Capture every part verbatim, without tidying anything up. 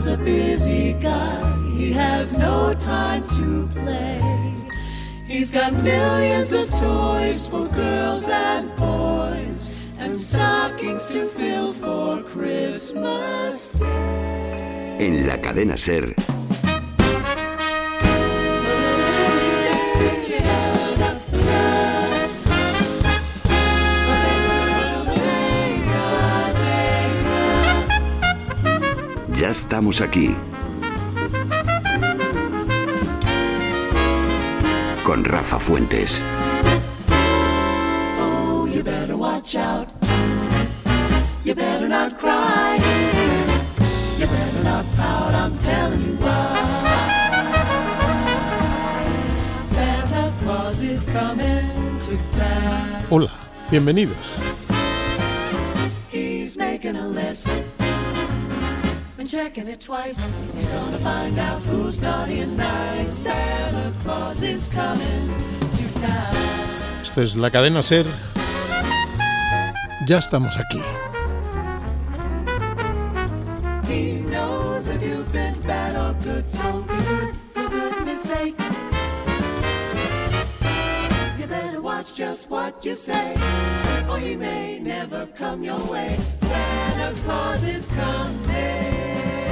Joe's a busy guy, he has no time to play. He's got millions of toys for girls and boys, and stockings to fill for Christmas Day. En la cadena SER. Ya estamos aquí. Con Rafa Fuentes. Oh, you better watch out. You better not cry. You better not pout, I'm telling you why. Santa Claus is coming to town. Hola, bienvenidos. He's making a list and checking it twice. He's gonna find out who's naughty and nice. Santa Claus is coming to town. Esto es la cadena SER. Ya estamos aquí. He knows if you've been bad or good, so be good for goodness sake. You better watch just what you say, or he may never come your way. Santa Claus is coming.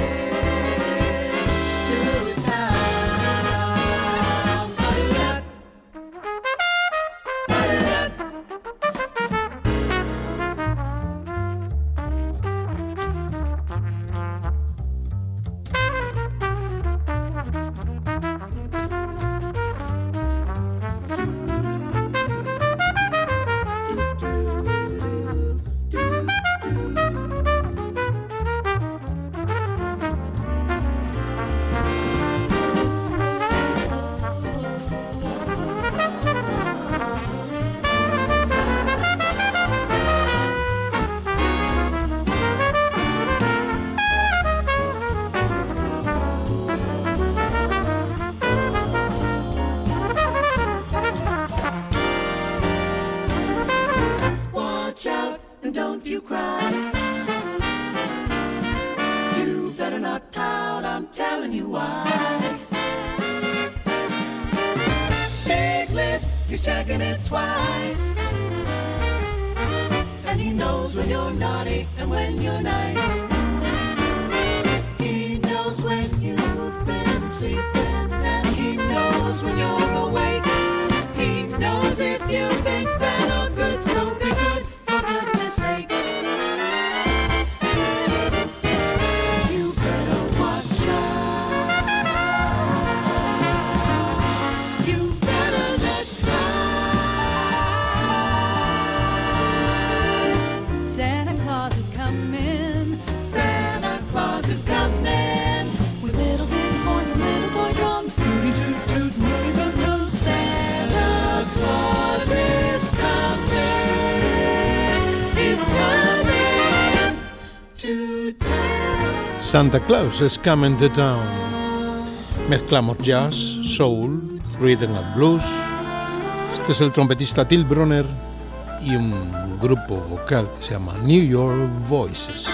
Santa Claus is coming to town. Mezclamos jazz, soul, rhythm and blues. Este es el trompetista Till Brunner y un grupo vocal que se llama New York Voices.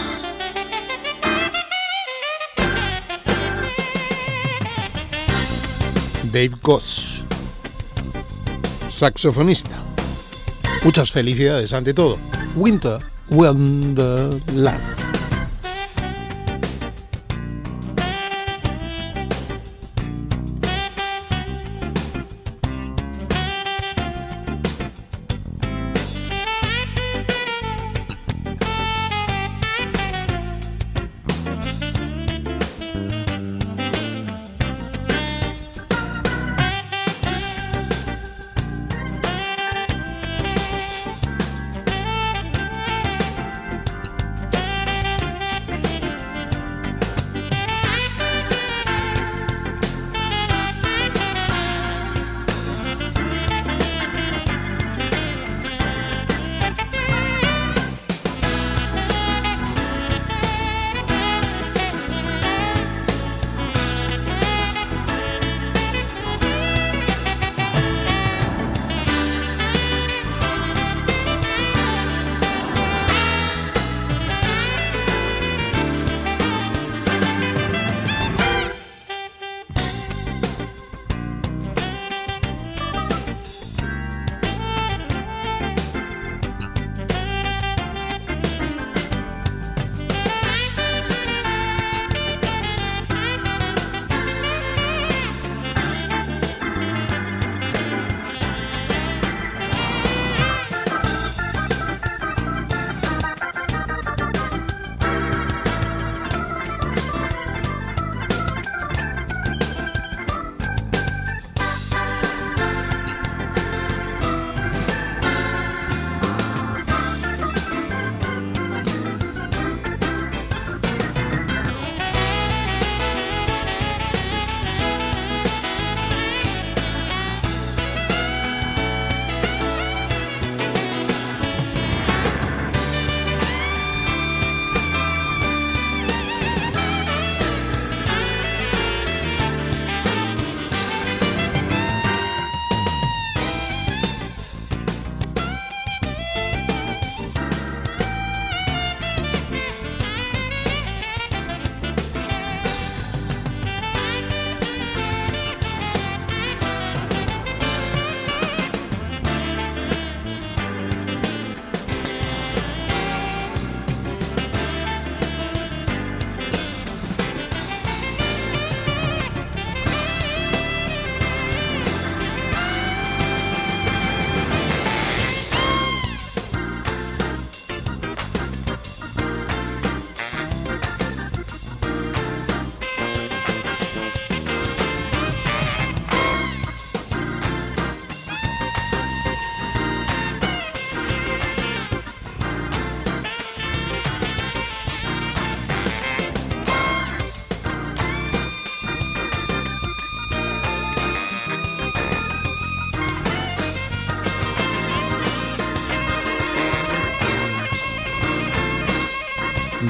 Dave Goss, saxofonista. Muchas felicidades ante todo. Winter Wonderland.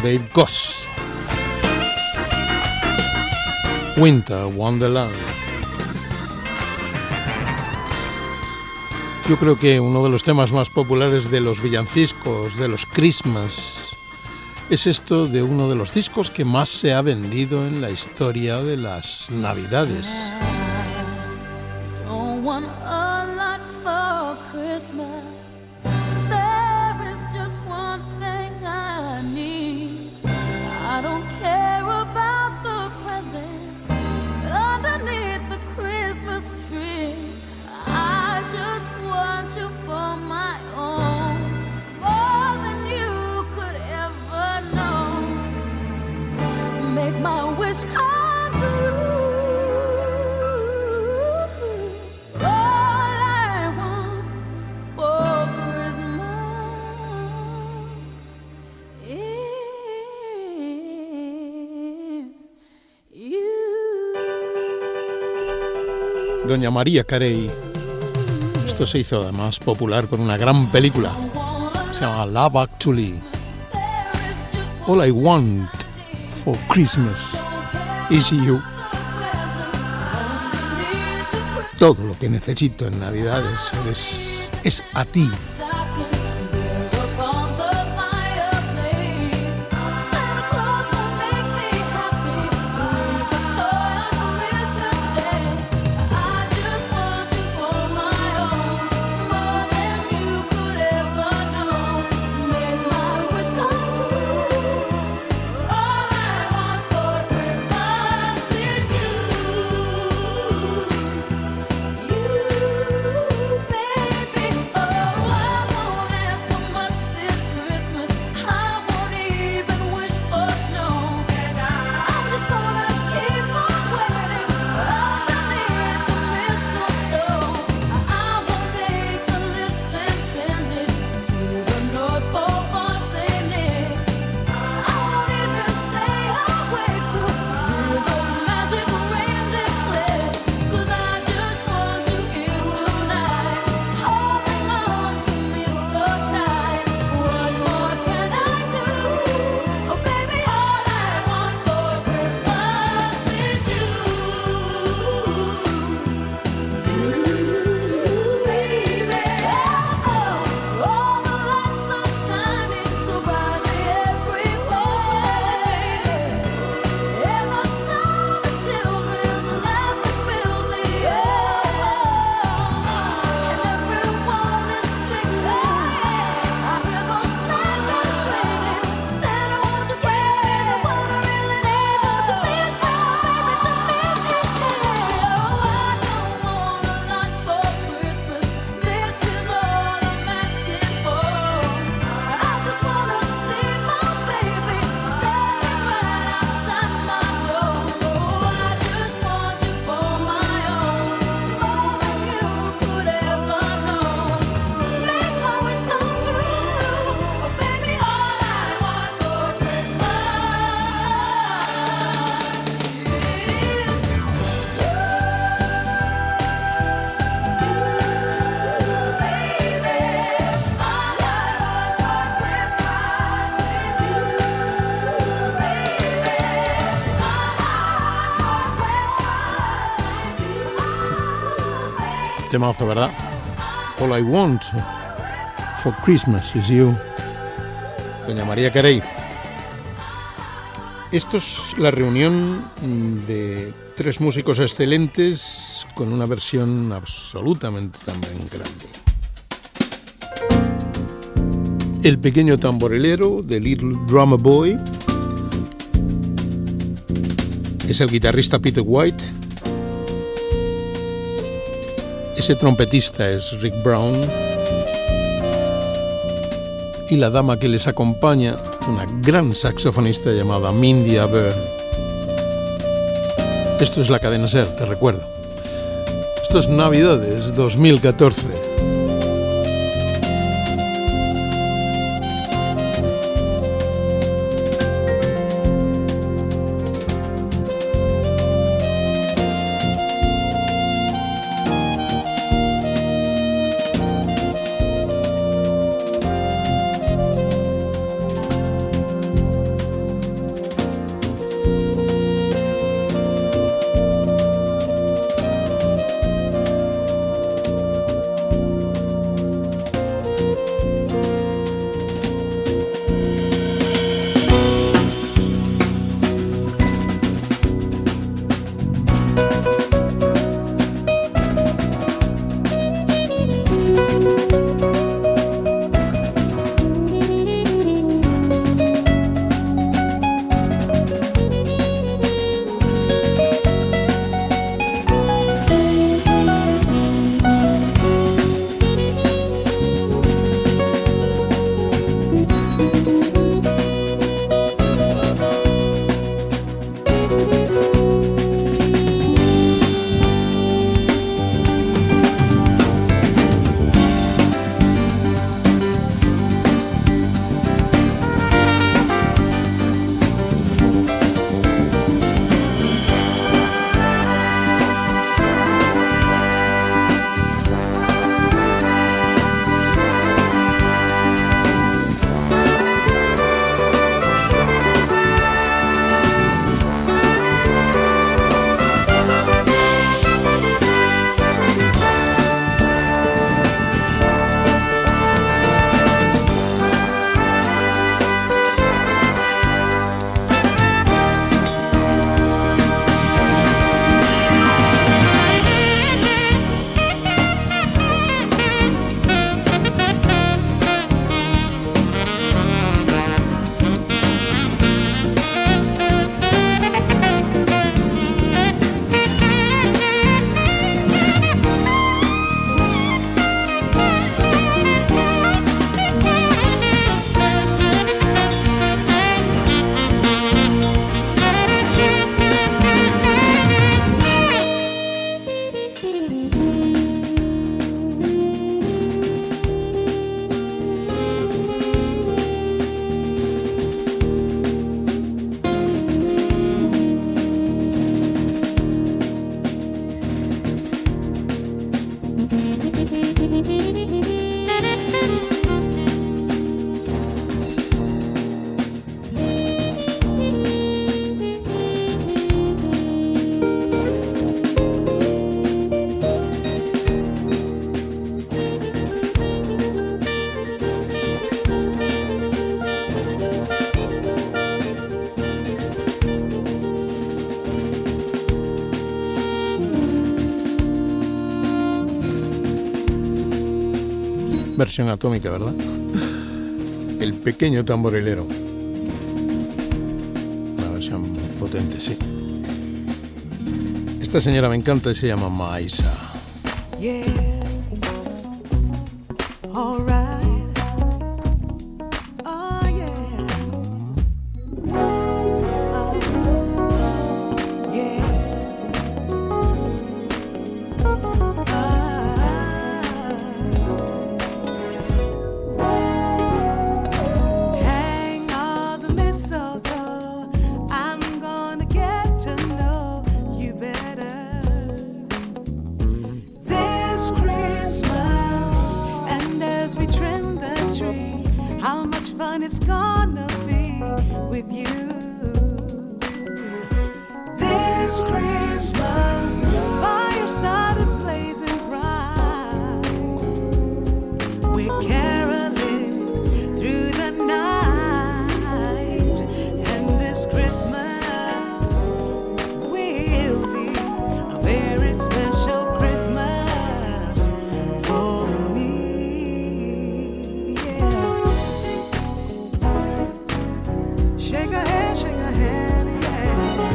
Dave Goss. Winter Wonderland. Yo creo que uno de los temas más populares de los villancicos, de los Christmas, es esto de uno de los discos que más se ha vendido en la historia de las Navidades. Doña María Carey. Esto se hizo además popular con una gran película. Se llama Love Actually. All I want for Christmas is you. Todo lo que necesito en Navidades es, es a ti. Temazo, ¿verdad? All I want for Christmas is you. Doña María Carey. Esto es la reunión de tres músicos excelentes con una versión absolutamente también grande. El pequeño tamborilero de Little Drummer Boy es el guitarrista Peter White. Ese trompetista es Rick Brown y la dama que les acompaña, una gran saxofonista llamada Mindy Aber. Esto es la cadena SER, te recuerdo. Esto es Navidades dos mil catorce. Versión atómica, ¿verdad? El pequeño tamborilero. Una versión potente, sí. Esta señora me encanta y se llama Maisa. Yeah, all right. Oh yeah. Oh, yeah. Hang all the mistletoe. I'm gonna get to know you better this Christmas. And as we trim the tree, how much fun it's gonna be with you this Christmas. Fireside is blazing bright. We're caroling through the night, and this Christmas will be a very special Christmas for me. Yeah. Shake a hand, shake a hand, yeah.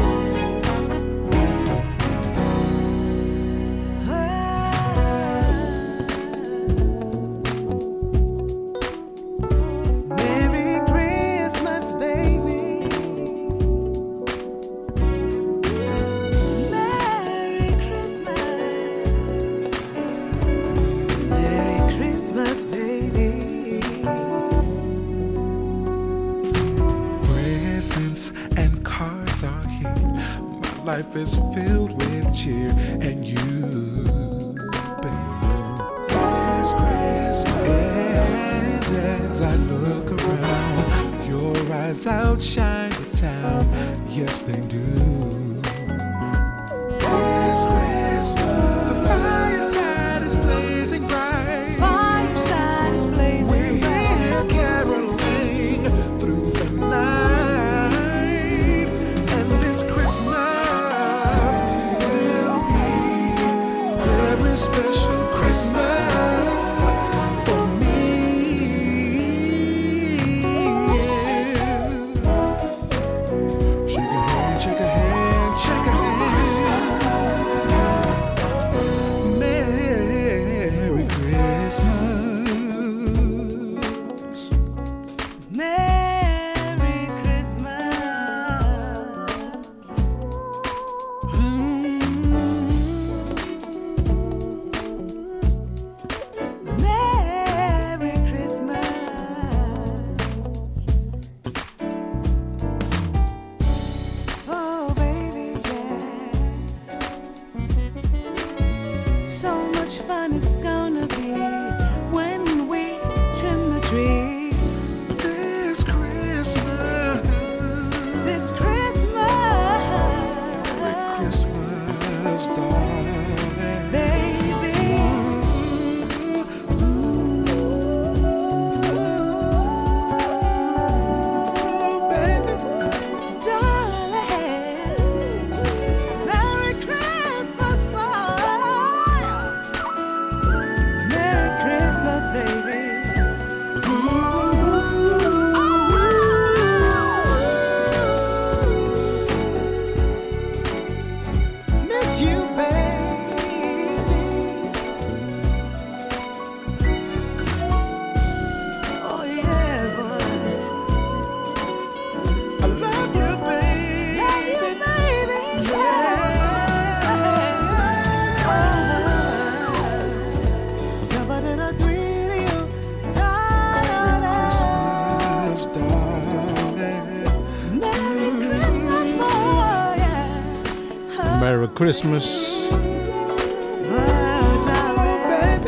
Merry Christmas, baby. Merry Christmas. Merry Christmas, baby. Presents and cards are here. My life is filled with cheer, and you, baby. This Christmas. And as I look around, your eyes outshine the town. Yes, they do. This Christmas. The fireside is blazing bright. Fireside is blazing bright. We're caroling through the night, and this Christmas will be a very special Christmas for me. Yeah. Shake a hand, shake a hand, shake a hand. Merry Christmas. Merry Christmas. Merry Christmas. Oh, baby, yeah. So much fun it's gonna be when we trim the tree This Christmas. this Christmas. Christmas, darling. Baby. Oh, baby. Darling. Merry Christmas, boy. Merry Christmas, baby. Miss you, baby. Oh yeah, boy. I love you, baby. Love you, baby. Somebody to treat you, darling. Christmas, darling. Merry Christmas, boy. Yeah. Merry Christmas. Oh, darling. Baby.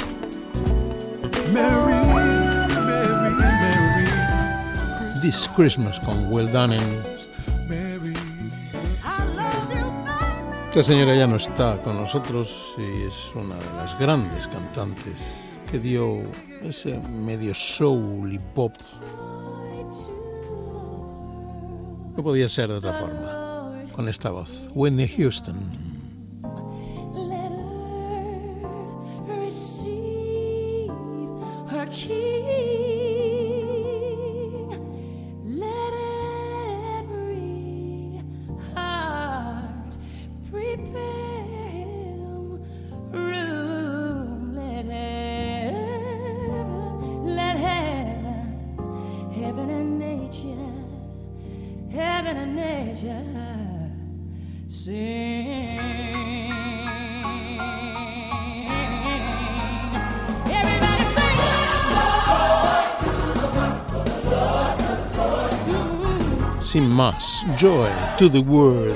Merry, Merry, Merry. This Christmas con Will Dunham. Merry. I love you, baby. Esta señora ya no está con nosotros y es una de las grandes cantantes que dio ese medio soul y pop. No podía ser de otra forma, con esta voz. Whitney Houston. Let earth receive nature sing. Everybody sing. Sin más, joy to the world.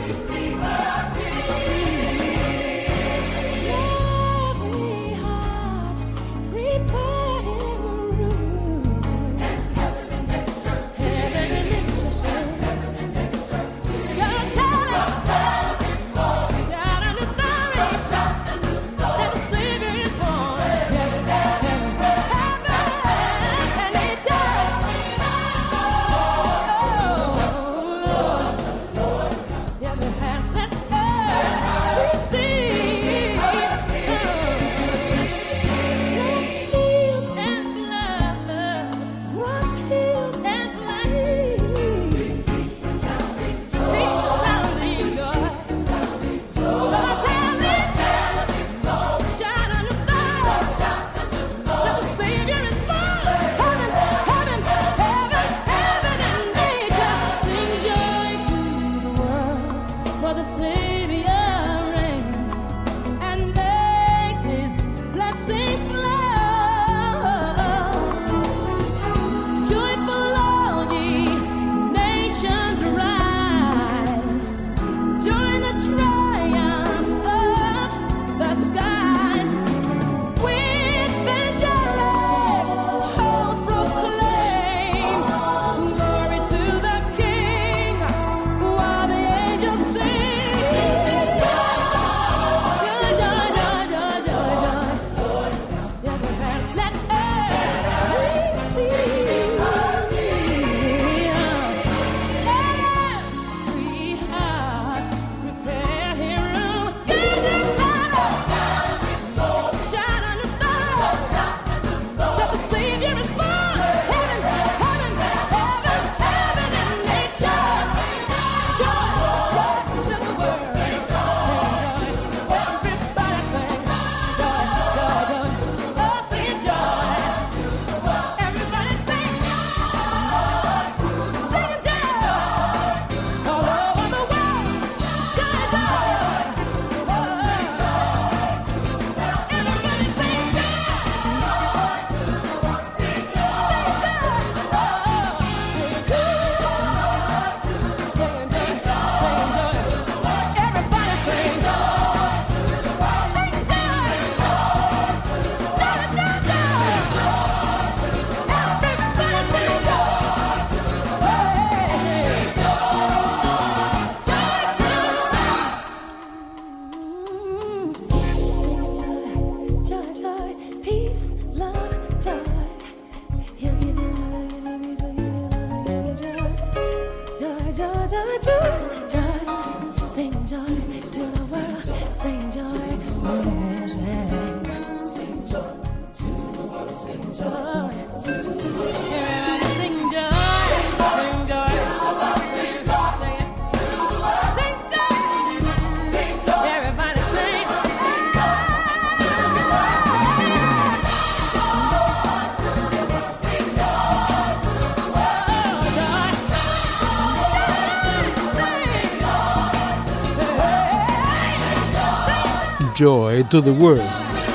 Joy to the World,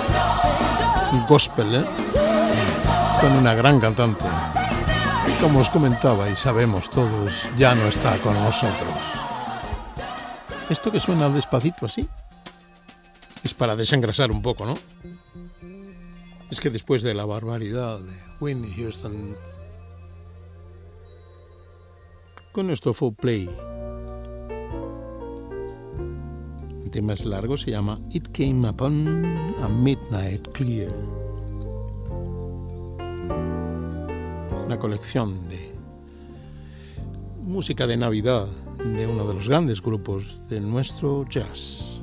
gospel, ¿eh? Con una gran cantante. Y como os comentaba y sabemos todos, ya no está con nosotros. Esto que suena despacito así es para desengrasar un poco, ¿no? Es que después de la barbaridad de Whitney Houston, con esto fue Play. El tema es largo, se llama It Came Upon a Midnight Clear. Una colección de música de Navidad de uno de los grandes grupos de nuestro jazz.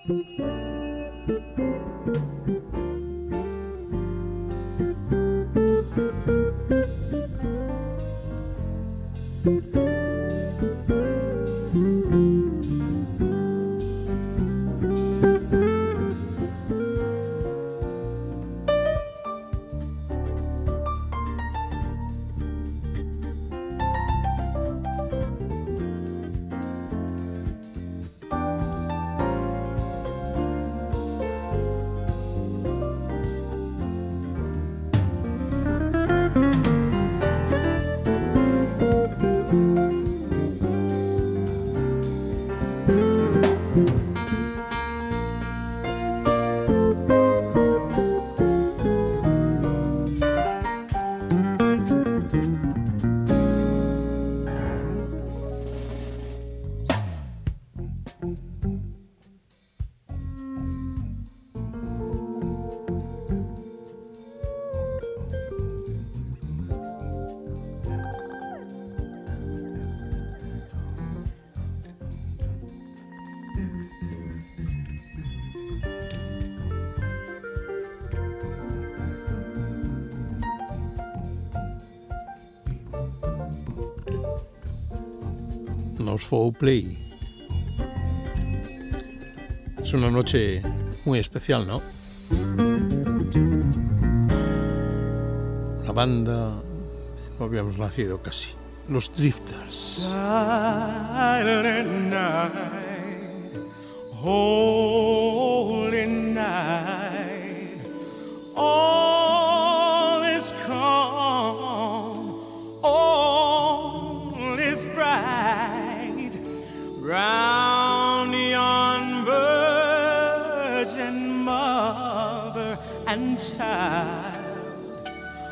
Nos Fourplay. Es una noche muy especial, ¿no? Una banda, no habíamos nacido casi, los Drifters. Silent night, holy night, all is calm, all is bright, round yon virgin mother and child,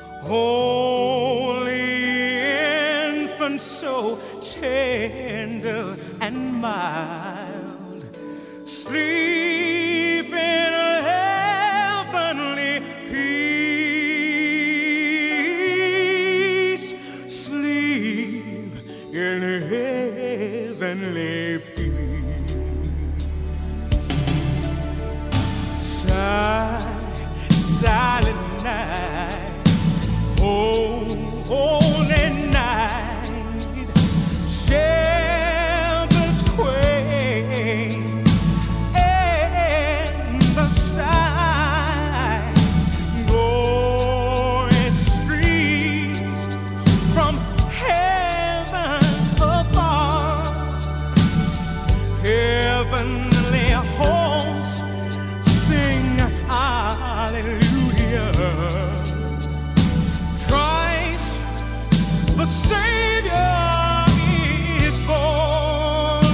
holy infant, so tender and mild, sleep in heavenly peace, sleep in heavenly peace. Silent, silent night, oh, holy night, shepherds quail in the sight, glorious streams from heaven above, heavenly hosts sing hallelujah. Christ the Savior is born.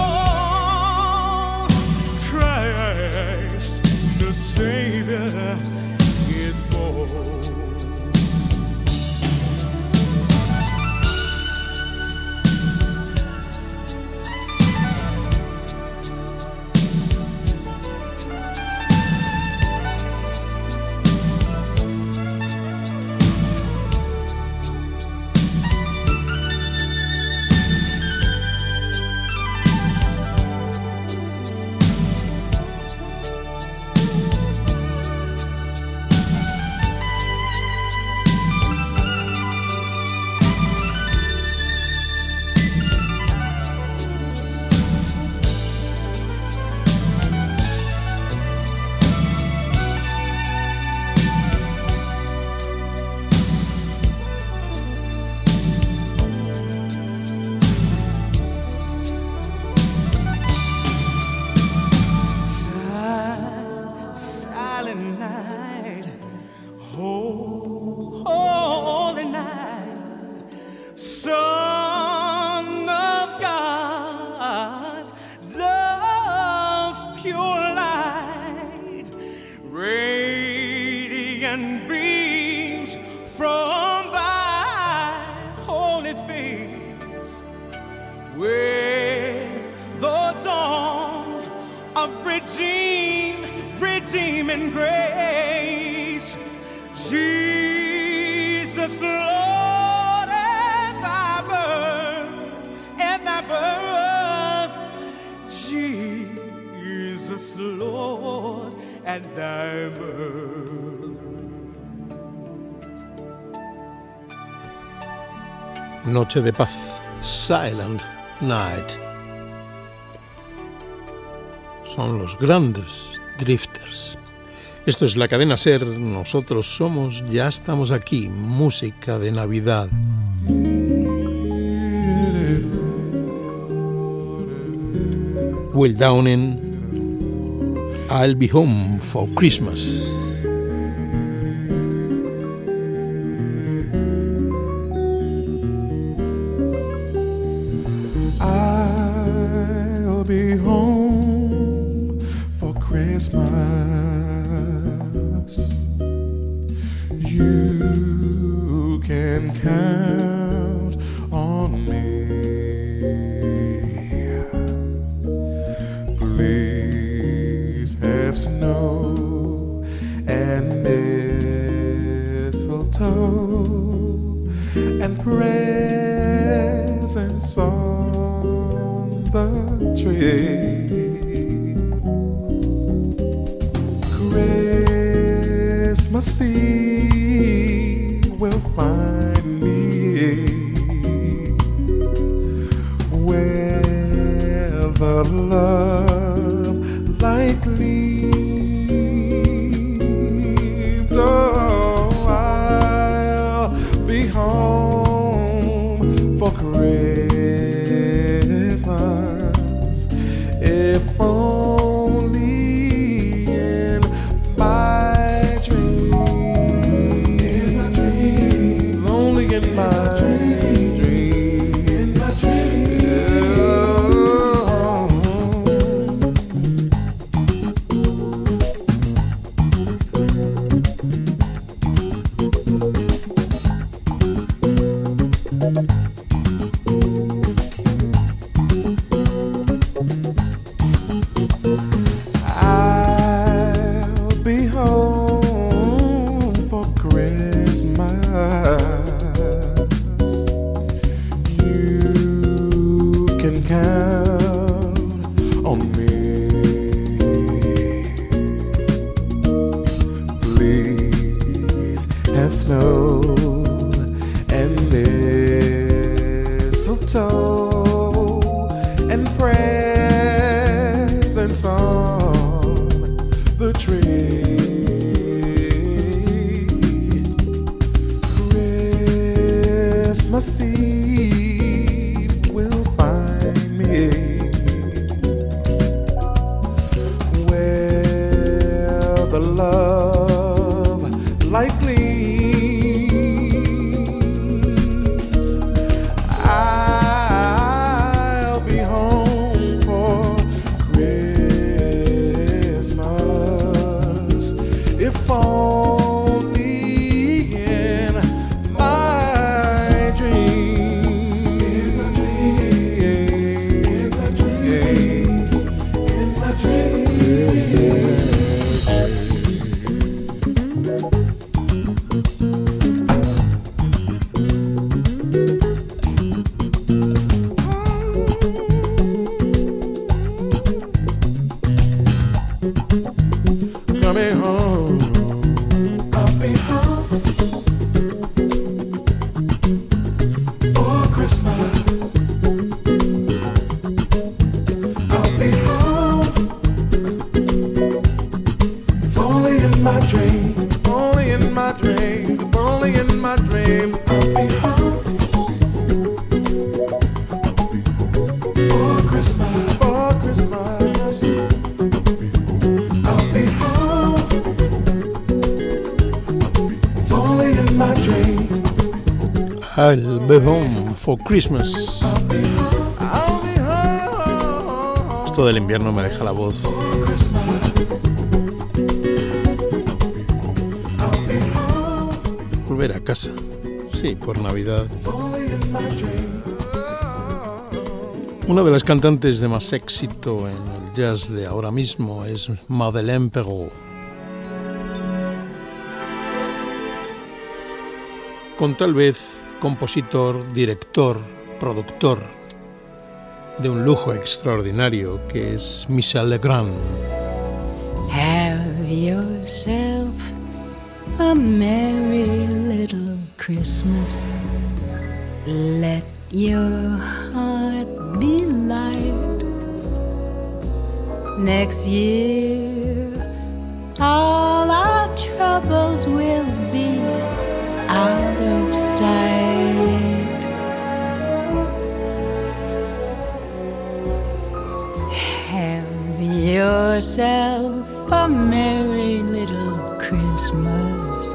Oh, Christ the Savior is born. Silent night, oh, holy night, Son of God, love's pure light, radiant beams from thy holy face, with the dawn of redeem, redeeming grace. Jesus, Lord, at thy birth, at thy birth, Jesus, Jesus, Lord, and thy mirth. Noche de paz, Silent Night. Son los grandes Drifters. Esto es la cadena SER, nosotros somos, ya estamos aquí, música de Navidad. Will Downing, I'll be home for Christmas. I'll be home for Christmas. You can count on me. Please have snow and mistletoe and presents on the tree. Christmas Eve will find me where the love light gleams. Oh, I'll be home for Christmas, if only in my dreams. In my dreams, only in my dreams. In my dreams. I'll be home for Christmas. You can count on me. Please have snow and mistletoe and presents on the tree. Christmas Eve will find me where the love light gleams. I'll be home for Christmas, if only in my dreams. In my dreams. In my dreams. In my dreams. Coming home, I'll be home for Christmas. I'll be home, if only in my dream, only in my dream, if only in my dream. I'll be home for Christmas, for Christmas. I'll be home, if only in my dream. I'll be home for Christmas. I'll be home Esto del invierno me deja la voz. for Christmas. I'll be home, Volver a casa. Sí, por Navidad. if only in my dream. Una de las cantantes de más éxito en el jazz de ahora mismo es Madeleine Perrault. Con tal vez compositor, director, productor de un lujo extraordinario que es Michel Legrand. Have yourself a merry little Christmas. Let your heart be light. Next year, all our troubles will be out of sight. Have yourself a merry little Christmas.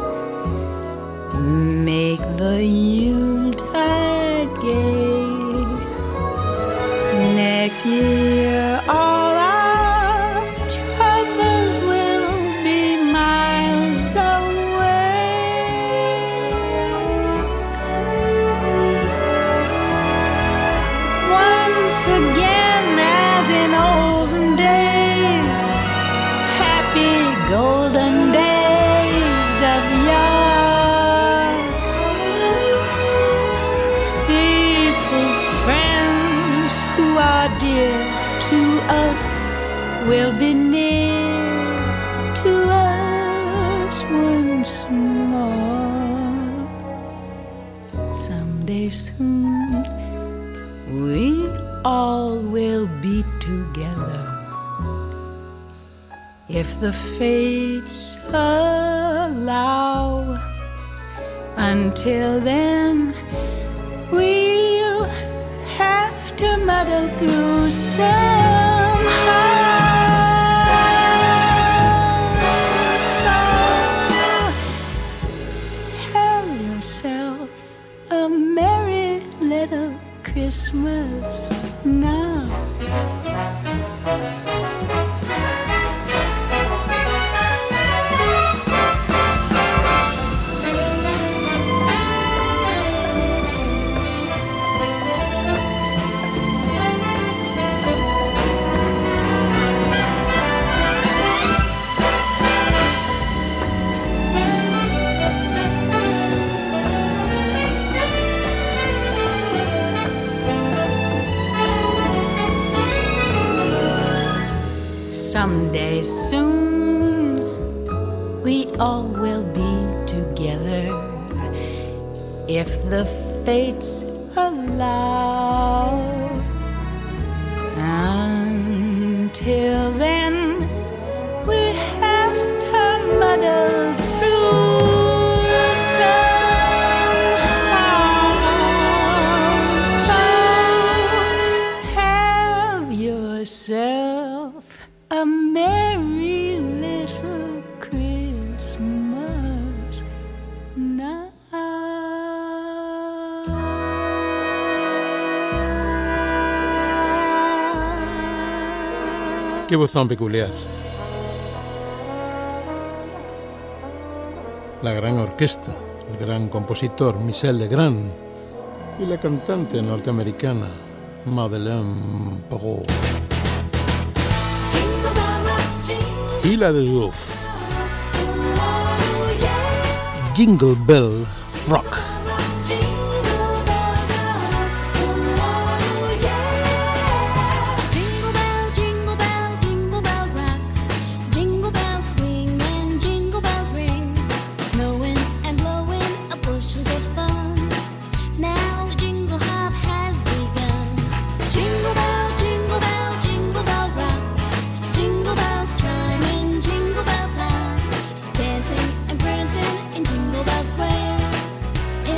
Make the Yuletide gay. Next year, all our troubles will be miles away. Once again, as in olden days, happy golden days of yore. Faithful friends who are dear to us will be near to us once more. Someday soon we all will be together, if the fates allow. Until then, we'll have to muddle through somehow. So have yourself a merry little Christmas now. Someday soon we all will be together, if the fates allow. Until then, we have to muddle through somehow. So have yourself a merry little Christmas now. Qué vozón peculiar. La gran orquesta, el gran compositor Michel Legrand y la cantante norteamericana Madeleine Parot. Hilary Duff, Jingle Bell Rock. Jingle bell, jingle bell, jingle bell rock. Jingle bells swing and jingle bells ring. Snowing and blowing a bushels of fun. Now the jingle hop has begun. Jingle bell, jingle bell, jingle bell rock. Jingle bells chime in jingle bell time. Dancing and prancing in Jingle Bell Square.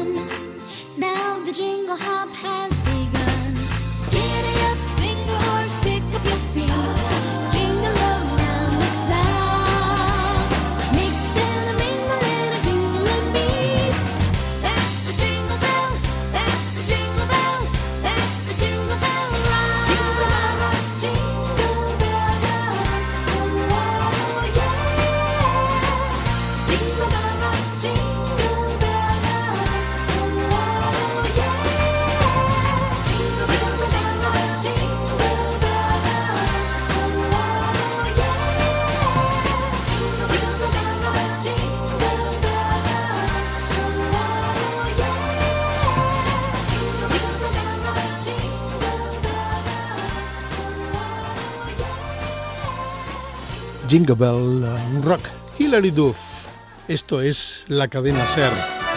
fun. Now the jingle hop has begun. Giddy up, jingle horse, pick up your feet. Jingle around the clock. Mix and a mingle and a jingling beat. That's the jingle bell, that's the jingle bell, that's the jingle bell rock. Jingle bell rock, jingle bells rock. Oh yeah. Jingle bell rock, jingle bells rock. Oh yeah. Jingle bells rock, jingle bells rock. Oh yeah. Jingle bells rock, jingle bells rock. Oh yeah. Jingle bells rock, jingle bells rock. Jingle Bell Rock, Hilary Duff. Esto es la cadena SER.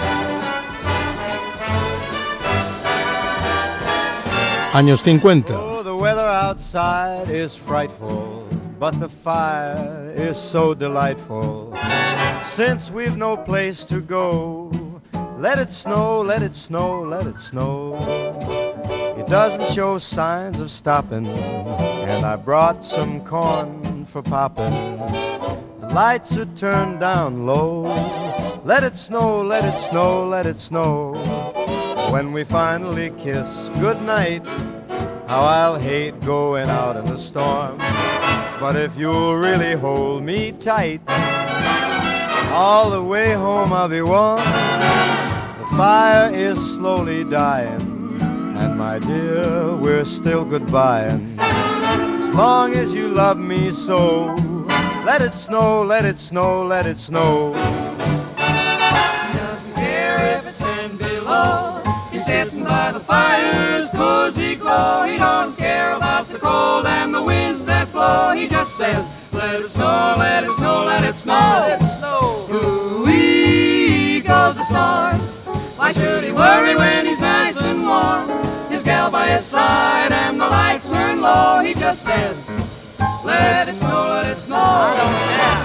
Años cincuenta. Oh, the weather outside is frightful, but the fire is so delightful. Since we've no place to go, let it snow, let it snow, let it snow. It doesn't show signs of stopping, and I brought some corn for popping. The lights are turned down low. Let it snow, let it snow, let it snow. When we finally kiss goodnight, how I'll hate going out in the storm. But if you'll really hold me tight, all the way home I'll be warm. The fire is slowly dying, and my dear, we're still goodbying. As long as you love me so, let it snow, let it snow, let it snow. He doesn't care if it's ten below. He's sitting by the fire's cozy glow. He don't care about the cold and the winds that blow. He just says, let it snow, let it snow, let it snow. Let it snow. Ooh-wee goes the storm. Why should he worry when he's nice and warm? His gal by his side and the lights turn low. He just says, let it snow, let it snow. I don't care.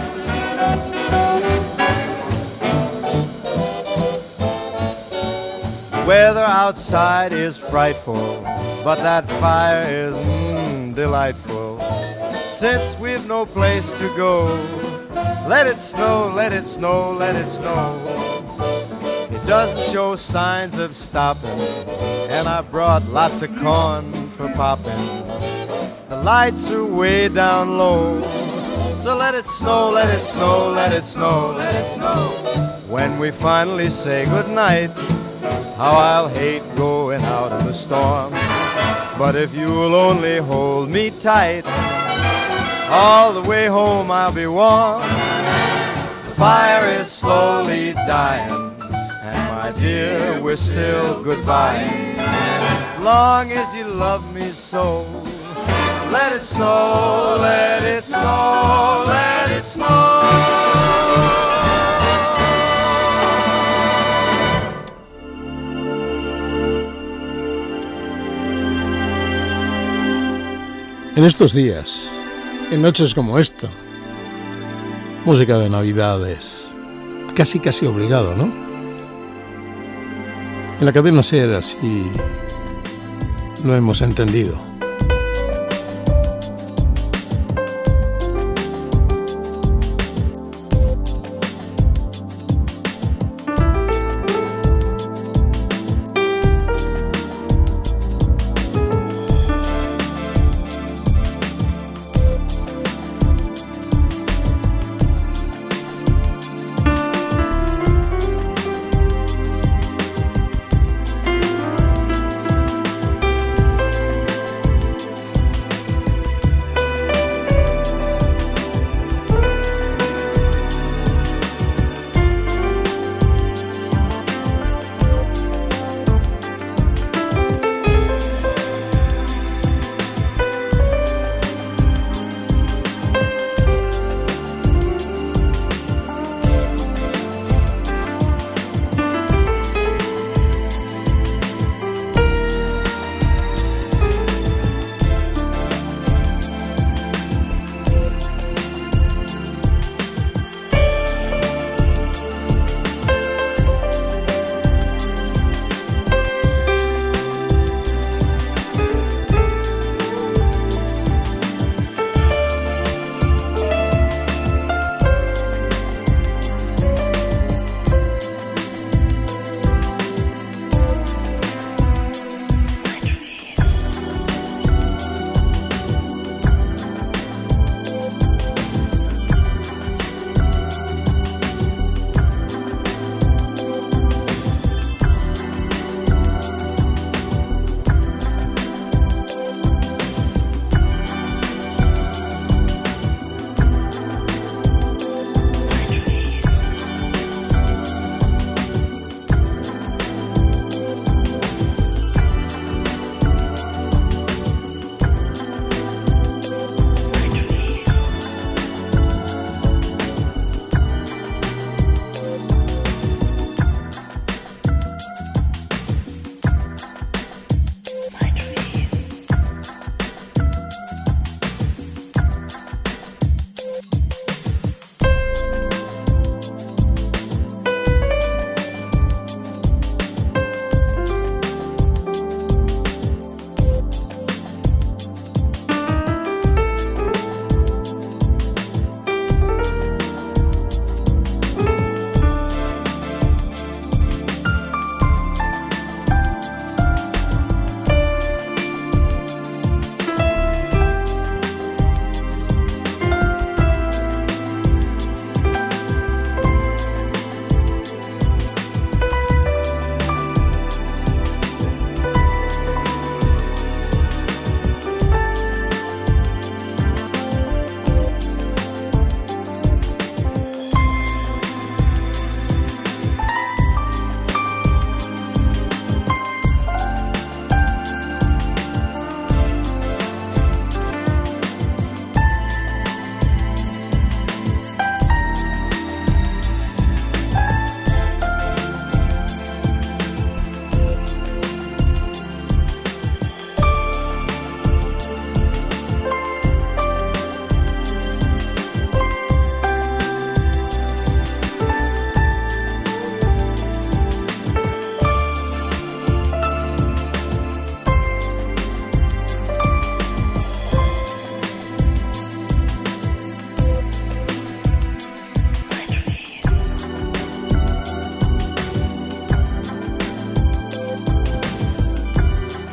The weather outside is frightful, but that fire is mm, delightful. Since we've no place to go, let it snow, let it snow, let it snow. It doesn't show signs of stopping, and I brought lots of corn for popping. The lights are way down low, so let it snow, let it snow, let it snow, let it snow. When we finally say goodnight, how I'll hate going out in the storm. But if you'll only hold me tight, all the way home I'll be warm. The fire is slowly dying, and my dear, we're still goodbye. Long as you love me so, let it snow, let it snow, let it snow. En estos días, en noches como esta, música de Navidad es casi casi obligado, ¿no? En la cadena SER así lo hemos entendido.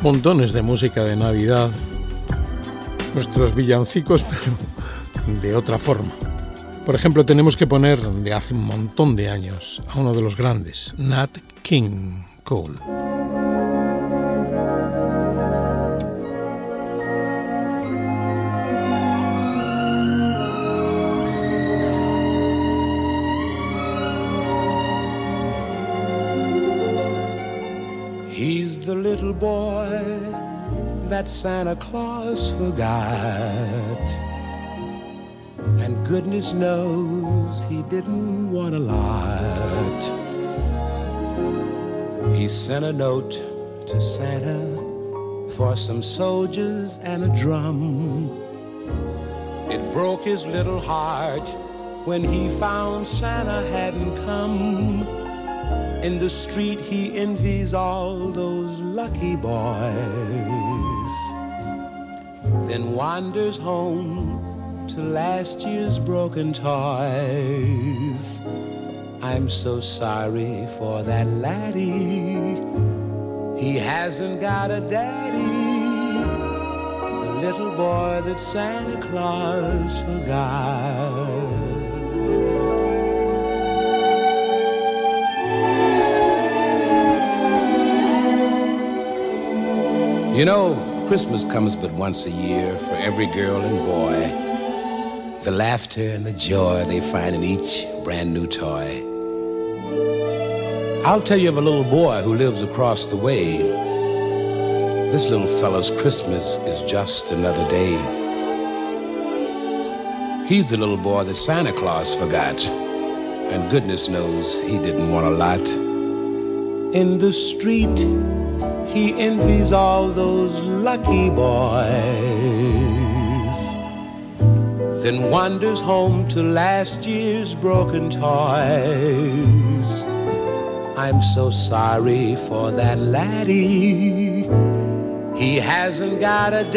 montones de música de Navidad, nuestros villancicos, pero de otra forma. Por ejemplo, tenemos que poner de hace un montón de años a uno de los grandes, Nat King Cole. He's the little boy that Santa Claus forgot, and goodness knows he didn't want a lot. He sent a note to Santa for some soldiers and a drum. It broke his little heart when he found Santa hadn't come. In the street he envies all those lucky boys, then wanders home to last year's broken toys. I'm so sorry for that laddie, he hasn't got a daddy, the little boy that Santa Claus forgot. You know, Christmas comes but once a year for every girl and boy. The laughter and the joy they find in each brand new toy. I'll tell you of a little boy who lives across the way. This little fella's Christmas is just another day. He's the little boy that Santa Claus forgot, and goodness knows he didn't want a lot. In the street he envies all those lucky boys, then wanders home to last year's broken toys. I'm so sorry for that laddie, he hasn't got a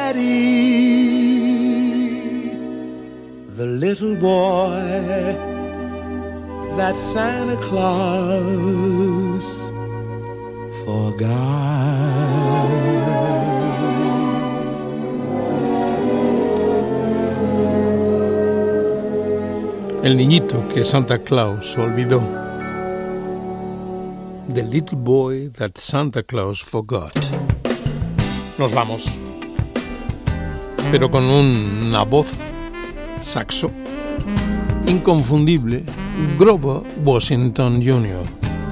daddy, the little boy that Santa Claus El niñito que Santa Claus olvidó. The little boy that Santa Claus forgot. Nos vamos, pero con una voz saxo inconfundible, Grover Washington junior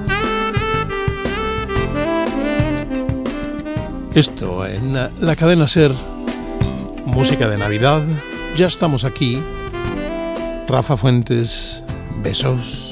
Esto en la cadena SER, música de Navidad. Ya estamos aquí. Rafa Fuentes, besos.